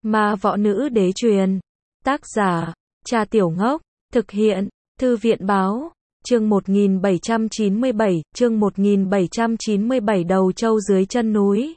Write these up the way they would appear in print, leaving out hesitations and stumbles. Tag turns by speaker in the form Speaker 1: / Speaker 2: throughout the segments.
Speaker 1: Ma võ nữ đế truyền. Tác giả, Trà Tiểu Ngốc. Thực hiện, Thư viện báo. Chương 1797, chương 1797 đầu châu dưới chân núi.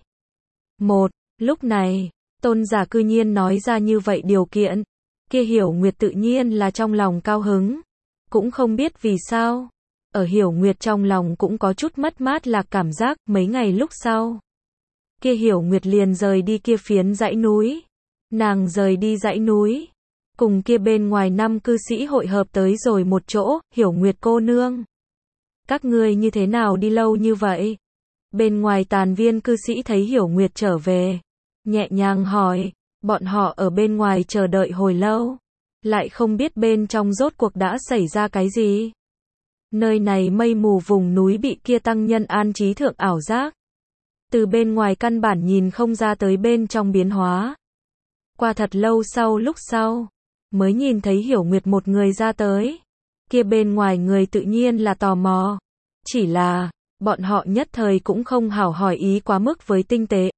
Speaker 1: Lúc này, Tôn giả cư nhiên nói ra như vậy điều kiện. Kia Hiểu Nguyệt tự nhiên là trong lòng cao hứng. Cũng không biết vì sao. Ở Hiểu Nguyệt trong lòng cũng có chút mất mát lạc cảm giác. Mấy ngày lúc sau, kia Hiểu Nguyệt liền rời đi kia phiến dãy núi. Nàng rời đi dãy núi, cùng kia bên ngoài 5 cư sĩ hội hợp tới rồi một chỗ. Hiểu Nguyệt cô nương, các ngươi như thế nào đi lâu như vậy? Bên ngoài Tàn Viên cư sĩ thấy Hiểu Nguyệt trở về, nhẹ nhàng hỏi. Bọn họ ở bên ngoài chờ đợi hồi lâu, lại không biết bên trong rốt cuộc đã xảy ra cái gì. Nơi này mây mù vùng núi bị kia tăng nhân an trí thượng ảo giác. Từ bên ngoài căn bản nhìn không ra tới bên trong biến hóa. Qua thật lâu lúc sau, mới nhìn thấy Hiểu Nguyệt một người ra tới. Kia bên ngoài người tự nhiên là tò mò. Chỉ là, bọn họ nhất thời cũng không hảo hỏi ý quá mức với tinh tế.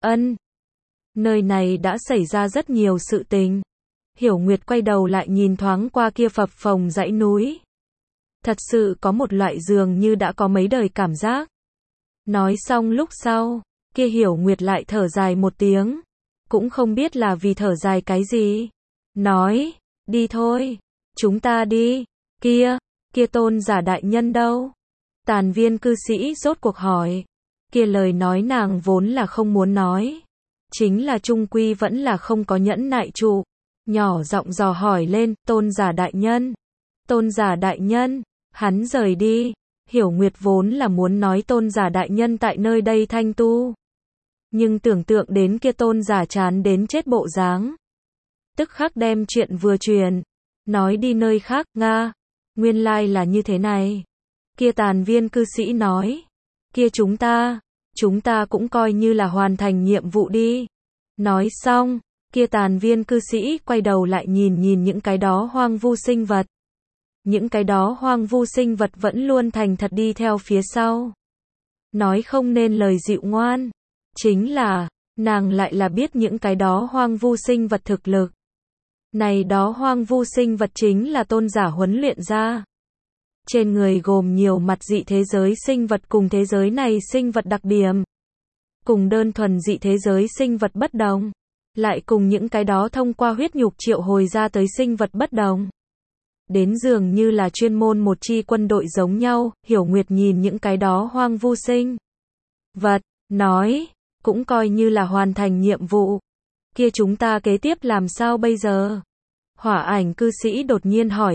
Speaker 1: Nơi này đã xảy ra rất nhiều sự tình. Hiểu Nguyệt quay đầu lại nhìn thoáng qua kia phập phồng dãy núi. Thật sự có một loại dường như đã có mấy đời cảm giác. Nói xong lúc sau, kia Hiểu Nguyệt lại thở dài một tiếng. Cũng không biết là vì thở dài cái gì. Nói, đi thôi, chúng ta đi. Kia Tôn giả đại nhân đâu? Tàn Viên cư sĩ rốt cuộc hỏi. Kia lời nói nàng vốn là không muốn nói. Chính là chung quy vẫn là không có nhẫn nại trụ. Nhỏ giọng dò hỏi lên, Tôn giả đại nhân. Tôn giả đại nhân, hắn rời đi. Hiểu Nguyệt vốn là muốn nói Tôn giả đại nhân tại nơi đây thanh tu. Nhưng tưởng tượng đến kia Tôn giả chán đến chết bộ dáng. Tức khắc đem chuyện vừa truyền. Nói đi nơi khác, Nga. Nguyên lai là như thế này. Kia Tàn Viên cư sĩ nói. Kia chúng ta cũng coi như là hoàn thành nhiệm vụ đi. Nói xong, kia Tàn Viên cư sĩ quay đầu lại nhìn những cái đó hoang vu sinh vật. Những cái đó hoang vu sinh vật vẫn luôn thành thật đi theo phía sau. Nói không nên lời dịu ngoan. Chính là, nàng lại là biết những cái đó hoang vu sinh vật thực lực. Này đó hoang vu sinh vật chính là tôn giả huấn luyện ra. Trên người gồm nhiều mặt dị thế giới sinh vật cùng thế giới này sinh vật đặc điểm. Cùng đơn thuần dị thế giới sinh vật bất đồng. Lại cùng những cái đó thông qua huyết nhục triệu hồi ra tới sinh vật bất đồng. Đến dường như là chuyên môn một chi quân đội giống nhau. Hiểu Nguyệt nhìn những cái đó hoang vu sinh vật, nói, cũng coi như là hoàn thành nhiệm vụ. Kia chúng ta kế tiếp làm sao bây giờ? Hỏa Ảnh cư sĩ đột nhiên hỏi.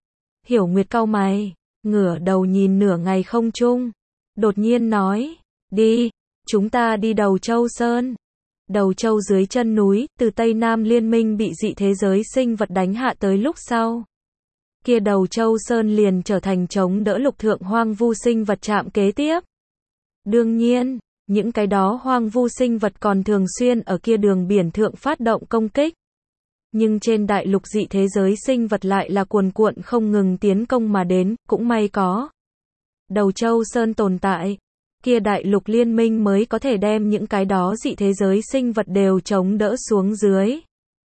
Speaker 1: Hiểu Nguyệt cau mày, ngửa đầu nhìn nửa ngày không trung. Đột nhiên nói, đi, chúng ta đi Đầu Châu Sơn. Đầu Châu dưới chân núi, từ Tây Nam Liên minh bị dị thế giới sinh vật đánh hạ tới lúc sau. Kia Đầu Châu Sơn liền trở thành chống đỡ lục thượng hoang vu sinh vật trạm kế tiếp. Đương nhiên, những cái đó hoang vu sinh vật còn thường xuyên ở kia đường biển thượng phát động công kích. Nhưng trên đại lục dị thế giới sinh vật lại là cuồn cuộn không ngừng tiến công mà đến, cũng may có Đầu Châu Sơn tồn tại. Kia đại lục liên minh mới có thể đem những cái đó dị thế giới sinh vật đều chống đỡ xuống dưới.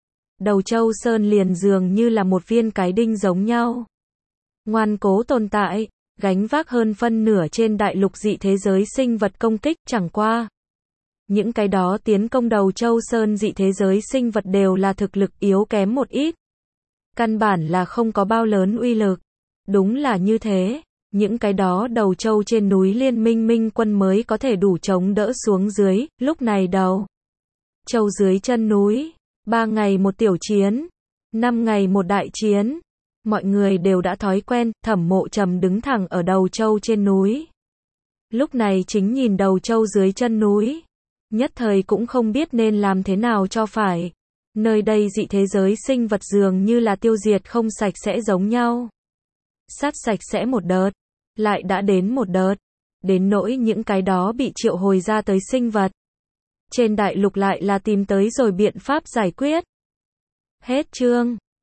Speaker 1: Đầu Châu Sơn liền dường như là một viên cái đinh giống nhau. Ngoan cố tồn tại, gánh vác hơn phân nửa trên đại lục dị thế giới sinh vật công kích. Chẳng qua, những cái đó tiến công Đầu Châu Sơn dị thế giới sinh vật đều là thực lực yếu kém một ít. Căn bản là không có bao lớn uy lực. Đúng là như thế, những cái đó Đầu Châu trên núi liên minh minh quân mới có thể đủ chống đỡ xuống dưới. Lúc này Đầu Châu dưới chân núi, 3 ngày một tiểu chiến, 5 ngày một đại chiến. Mọi người đều đã thói quen. Thẩm Mộ Trầm đứng thẳng ở Đầu Châu trên núi. Lúc này chính nhìn Đầu Châu dưới chân núi. Nhất thời cũng không biết nên làm thế nào cho phải. Nơi đây dị thế giới sinh vật dường như là tiêu diệt không sạch sẽ giống nhau. Sát sạch sẽ một đợt, lại đã đến một đợt. Đến nỗi những cái đó bị triệu hồi ra tới sinh vật. Trên đại lục lại là tìm tới rồi biện pháp giải quyết. Hết chương.